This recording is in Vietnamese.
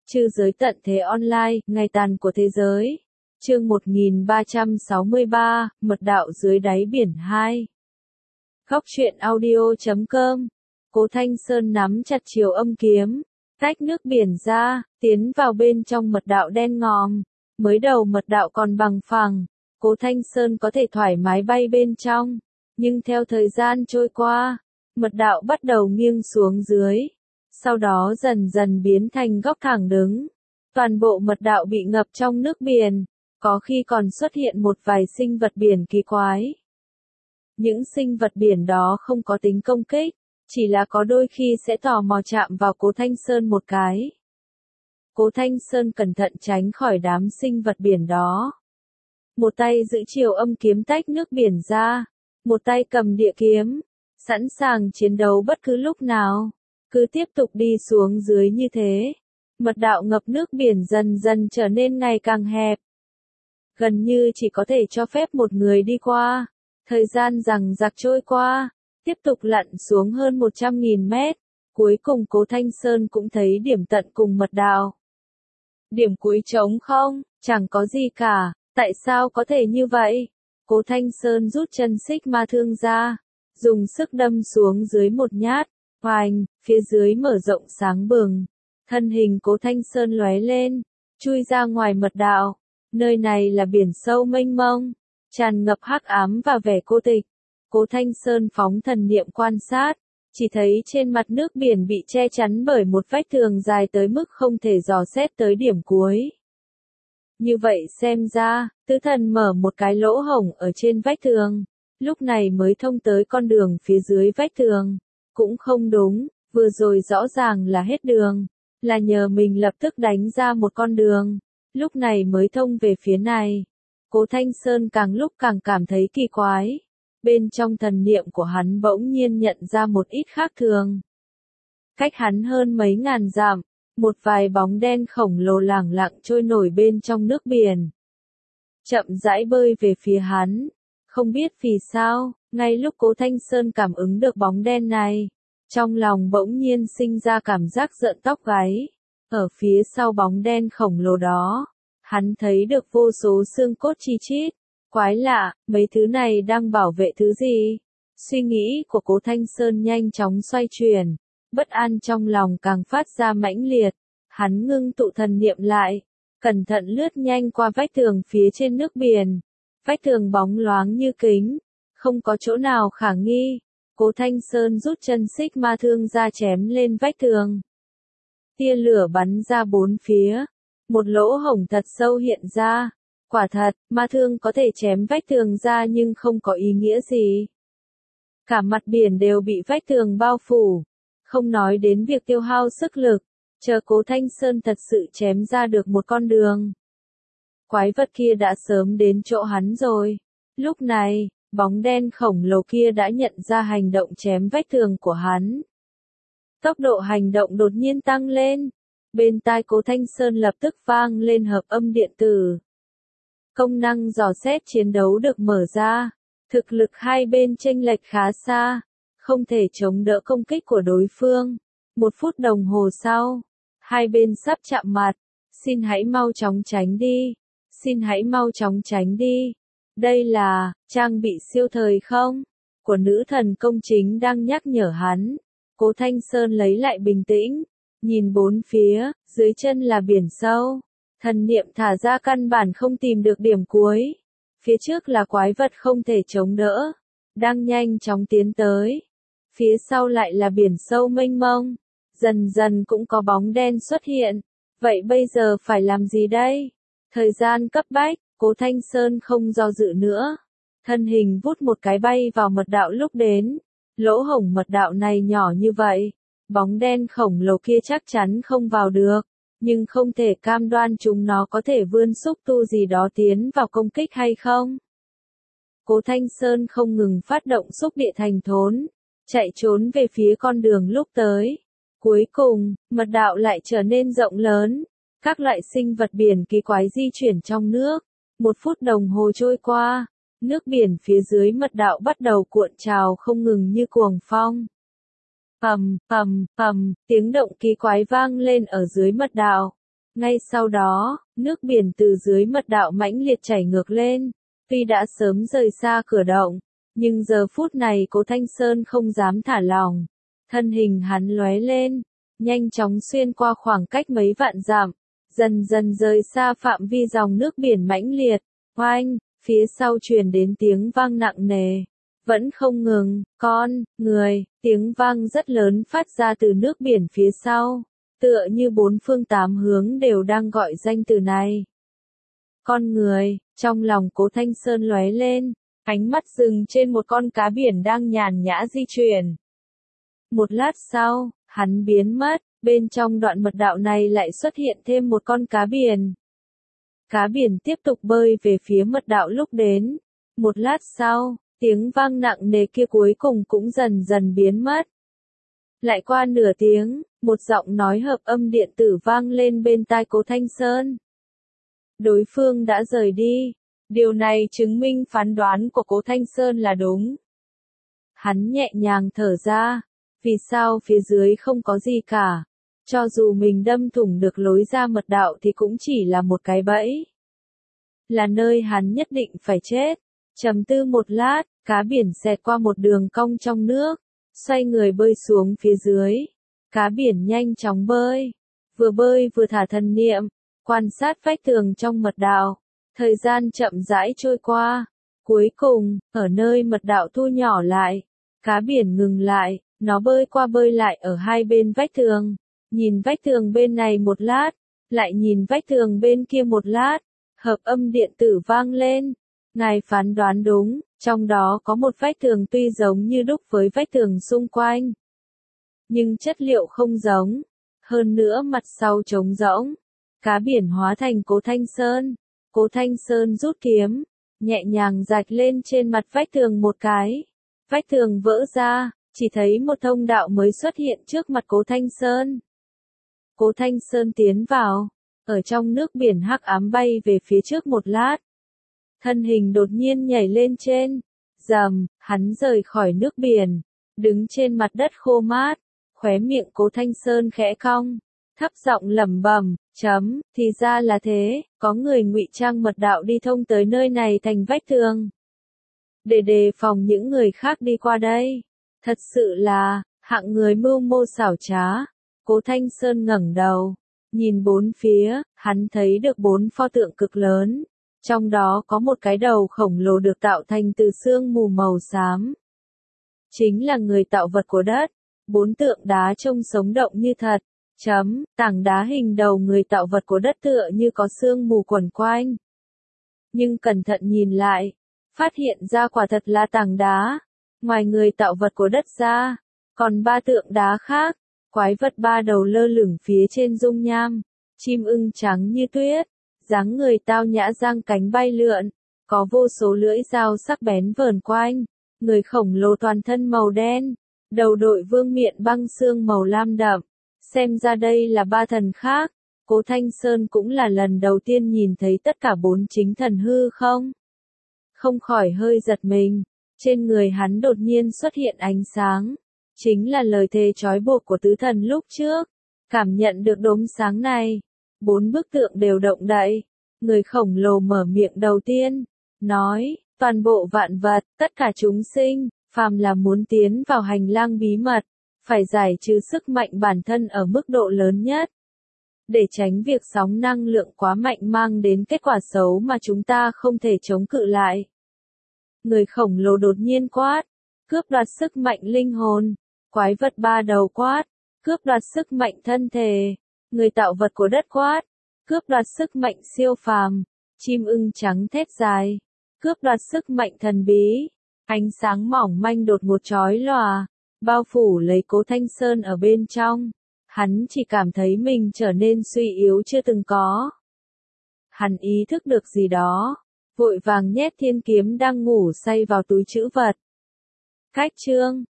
Trư giới tận thế online, ngày tàn của thế giới. Chương 1363, Mật đạo dưới đáy biển 2. Góc truyện audio.com. Cố Thanh Sơn nắm chặt chiều âm kiếm, tách nước biển ra, tiến vào bên trong mật đạo đen ngòm. Mới đầu mật đạo còn bằng phẳng, Cố Thanh Sơn có thể thoải mái bay bên trong, nhưng theo thời gian trôi qua, mật đạo bắt đầu nghiêng xuống dưới, sau đó dần dần biến thành góc thẳng đứng. Toàn bộ mật đạo bị ngập trong nước biển, có khi còn xuất hiện một vài sinh vật biển kỳ quái. Những sinh vật biển đó không có tính công kích, chỉ là có đôi khi sẽ tò mò chạm vào Cố Thanh Sơn một cái. Cố Thanh Sơn cẩn thận tránh khỏi đám sinh vật biển đó. Một tay giữ chiều âm kiếm tách nước biển ra, một tay cầm địa kiếm, sẵn sàng chiến đấu bất cứ lúc nào. Cứ tiếp tục đi xuống dưới như thế, mật đạo ngập nước biển dần dần trở nên ngày càng hẹp. Gần như chỉ có thể cho phép một người đi qua. Thời gian giằng giặc trôi qua, tiếp tục lặn xuống hơn 100.000 mét. Cuối cùng Cố Thanh Sơn cũng thấy điểm tận cùng mật đạo. Điểm cuối trống không, chẳng có gì cả, tại sao có thể như vậy? Cố Thanh Sơn rút chân xích ma thương ra, dùng sức đâm xuống dưới một nhát. Hoành, phía dưới mở rộng sáng bừng. Thân hình Cố Thanh Sơn lóe lên, chui ra ngoài mật đạo. Nơi này là biển sâu mênh mông, tràn ngập hắc ám và vẻ cô tịch. Cố Thanh Sơn phóng thần niệm quan sát, chỉ thấy trên mặt nước biển bị che chắn bởi một vách tường dài tới mức không thể dò xét tới điểm cuối. Như vậy xem ra, tứ thần mở một cái lỗ hổng ở trên vách tường, lúc này mới thông tới con đường phía dưới vách tường. Cũng không đúng, vừa rồi rõ ràng là hết đường, là nhờ mình lập tức đánh ra một con đường, lúc này mới thông về phía này. Cố Thanh Sơn càng lúc càng cảm thấy kỳ quái, bên trong thần niệm của hắn bỗng nhiên nhận ra một ít khác thường. Cách hắn hơn mấy ngàn dặm, một vài bóng đen khổng lồ lẳng lặng trôi nổi bên trong nước biển. Chậm rãi bơi về phía hắn, không biết vì sao. Ngay lúc Cố Thanh Sơn cảm ứng được bóng đen này, trong lòng bỗng nhiên sinh ra cảm giác rợn tóc gáy. Ở phía sau bóng đen khổng lồ đó, hắn thấy được vô số xương cốt chi chít. Quái lạ, mấy thứ này đang bảo vệ thứ gì? Suy nghĩ của Cố Thanh Sơn nhanh chóng xoay chuyển, bất an trong lòng càng phát ra mãnh liệt. Hắn ngưng tụ thần niệm lại, cẩn thận lướt nhanh qua vách tường phía trên nước biển. Vách tường bóng loáng như kính, không có chỗ nào khả nghi. Cố Thanh Sơn rút chân xích ma thương ra chém lên vách tường. Tia lửa bắn ra bốn phía, một lỗ hổng thật sâu hiện ra. Quả thật, ma thương có thể chém vách tường ra nhưng không có ý nghĩa gì. Cả mặt biển đều bị vách tường bao phủ, không nói đến việc tiêu hao sức lực, chờ Cố Thanh Sơn thật sự chém ra được một con đường. Quái vật kia đã sớm đến chỗ hắn rồi. Lúc này, bóng đen khổng lồ kia đã nhận ra hành động chém vách tường của hắn. Tốc độ hành động đột nhiên tăng lên. Bên tai Cố Thanh Sơn lập tức vang lên hợp âm điện tử. Công năng dò xét chiến đấu được mở ra. Thực lực hai bên chênh lệch khá xa, không thể chống đỡ công kích của đối phương. 1 phút đồng hồ sau, hai bên sắp chạm mặt. Xin hãy mau chóng tránh đi. Xin hãy mau chóng tránh đi. Đây là trang bị siêu thời không? Của nữ thần công chính đang nhắc nhở hắn. Cố Thanh Sơn lấy lại bình tĩnh, nhìn bốn phía, dưới chân là biển sâu. Thần niệm thả ra căn bản không tìm được điểm cuối. Phía trước là quái vật không thể chống đỡ, đang nhanh chóng tiến tới. Phía sau lại là biển sâu mênh mông, dần dần cũng có bóng đen xuất hiện. Vậy bây giờ phải làm gì đây? Thời gian cấp bách, Cố Thanh Sơn không do dự nữa. Thân hình vút một cái bay vào mật đạo lúc đến. Lỗ hổng mật đạo này nhỏ như vậy, bóng đen khổng lồ kia chắc chắn không vào được, nhưng không thể cam đoan chúng nó có thể vươn xúc tu gì đó tiến vào công kích hay không. Cố Thanh Sơn không ngừng phát động xúc địa thành thốn, chạy trốn về phía con đường lúc tới. Cuối cùng, mật đạo lại trở nên rộng lớn. Các loại sinh vật biển kỳ quái di chuyển trong nước. 1 phút đồng hồ trôi qua, nước biển phía dưới mật đạo bắt đầu cuộn trào không ngừng như cuồng phong. Tiếng động kỳ quái vang lên ở dưới mật đạo. Ngay sau đó, nước biển từ dưới mật đạo mãnh liệt chảy ngược lên. Tuy đã sớm rời xa cửa động, nhưng giờ phút này Cố Thanh Sơn không dám thả lỏng. Thân hình hắn lóe lên, nhanh chóng xuyên qua khoảng cách mấy vạn dặm, dần dần rời xa phạm vi dòng nước biển mãnh liệt. Oanh, phía sau truyền đến tiếng vang nặng nề. Vẫn không ngừng, người, tiếng vang rất lớn phát ra từ nước biển phía sau. Tựa như bốn phương tám hướng đều đang gọi danh từ này. Con người, trong lòng Cố Thanh Sơn lóe lên, ánh mắt dừng trên một con cá biển đang nhàn nhã di chuyển. Một lát sau, hắn biến mất, bên trong đoạn mật đạo này lại xuất hiện thêm một con cá biển. Cá biển tiếp tục bơi về phía mật đạo lúc đến. Một lát sau, tiếng vang nặng nề kia cuối cùng cũng dần dần biến mất. Lại qua nửa tiếng, một giọng nói hợp âm điện tử vang lên bên tai Cố Thanh Sơn. Đối phương đã rời đi. Điều này chứng minh phán đoán của Cố Thanh Sơn là đúng. Hắn nhẹ nhàng thở ra. Vì sao phía dưới không có gì cả? Cho dù mình đâm thủng được lối ra mật đạo thì cũng chỉ là một cái bẫy. Là nơi hắn nhất định phải chết. Trầm tư một lát, cá biển xẹt qua một đường cong trong nước, xoay người bơi xuống phía dưới. Cá biển nhanh chóng bơi vừa thả thần niệm, quan sát vách tường trong mật đạo. Thời gian chậm rãi trôi qua. Cuối cùng, ở nơi mật đạo thu nhỏ lại, cá biển ngừng lại, nó bơi qua bơi lại ở hai bên vách tường. Nhìn vách tường bên này một lát, lại nhìn vách tường bên kia một lát, hợp âm điện tử vang lên. Ngài phán đoán đúng, trong đó có một vách tường tuy giống như đúc với vách tường xung quanh, nhưng chất liệu không giống, hơn nữa mặt sau trống rỗng. Cá biển hóa thành Cố Thanh Sơn. Cố Thanh Sơn rút kiếm, nhẹ nhàng rạch lên trên mặt vách tường một cái. Vách tường vỡ ra, chỉ thấy một thông đạo mới xuất hiện trước mặt Cố Thanh Sơn. Cố Thanh Sơn tiến vào, ở trong nước biển hắc ám bay về phía trước một lát. Thân hình đột nhiên nhảy lên trên, rầm, hắn rời khỏi nước biển, đứng trên mặt đất khô mát, khóe miệng Cố Thanh Sơn khẽ cong, thấp giọng lẩm bẩm, thì ra là thế, có người ngụy trang mật đạo đi thông tới nơi này thành vách tường. Để đề phòng những người khác đi qua đây. Thật sự là, hạng người mưu mô xảo trá. Cố Thanh Sơn ngẩng đầu, nhìn bốn phía, hắn thấy được 4 pho tượng cực lớn. Trong đó có một cái đầu khổng lồ được tạo thành từ sương mù màu xám. Chính là người tạo vật của đất. 4 tượng đá trông sống động như thật. Tảng đá hình đầu người tạo vật của đất tựa như có sương mù quẩn quanh. Nhưng cẩn thận nhìn lại, phát hiện ra quả thật là tảng đá. Ngoài người tạo vật của đất ra, còn 3 tượng đá khác, quái vật 3 đầu lơ lửng phía trên dung nham, chim ưng trắng như tuyết, dáng người tao nhã giang cánh bay lượn, có vô số lưỡi dao sắc bén vờn quanh, người khổng lồ toàn thân màu đen, đầu đội vương miện băng xương màu lam đậm. Xem ra đây là 3 thần khác. Cố Thanh Sơn cũng là lần đầu tiên nhìn thấy tất cả 4 chính thần hư không? Không khỏi hơi giật mình. Trên người hắn đột nhiên xuất hiện ánh sáng. Chính là lời thề trói buộc của tứ thần lúc trước. Cảm nhận được đốm sáng này. 4 bức tượng đều động đậy. Người khổng lồ mở miệng đầu tiên. Nói, toàn bộ vạn vật, tất cả chúng sinh, phàm là muốn tiến vào hành lang bí mật, phải giải trừ sức mạnh bản thân ở mức độ lớn nhất. Để tránh việc sóng năng lượng quá mạnh mang đến kết quả xấu mà chúng ta không thể chống cự lại. Người khổng lồ đột nhiên quát, cướp đoạt sức mạnh linh hồn. Quái vật 3 đầu quát, cướp đoạt sức mạnh thân thể. Người tạo vật của đất quát, cướp đoạt sức mạnh siêu phàm. Chim ưng trắng thét dài, cướp đoạt sức mạnh thần bí. Ánh sáng mỏng manh đột ngột chói lòa, bao phủ lấy Cố Thanh Sơn ở bên trong. Hắn chỉ cảm thấy mình trở nên suy yếu chưa từng có. Hắn ý thức được gì đó, vội vàng nhét thiên kiếm đang ngủ say vào túi trữ vật. Cách chương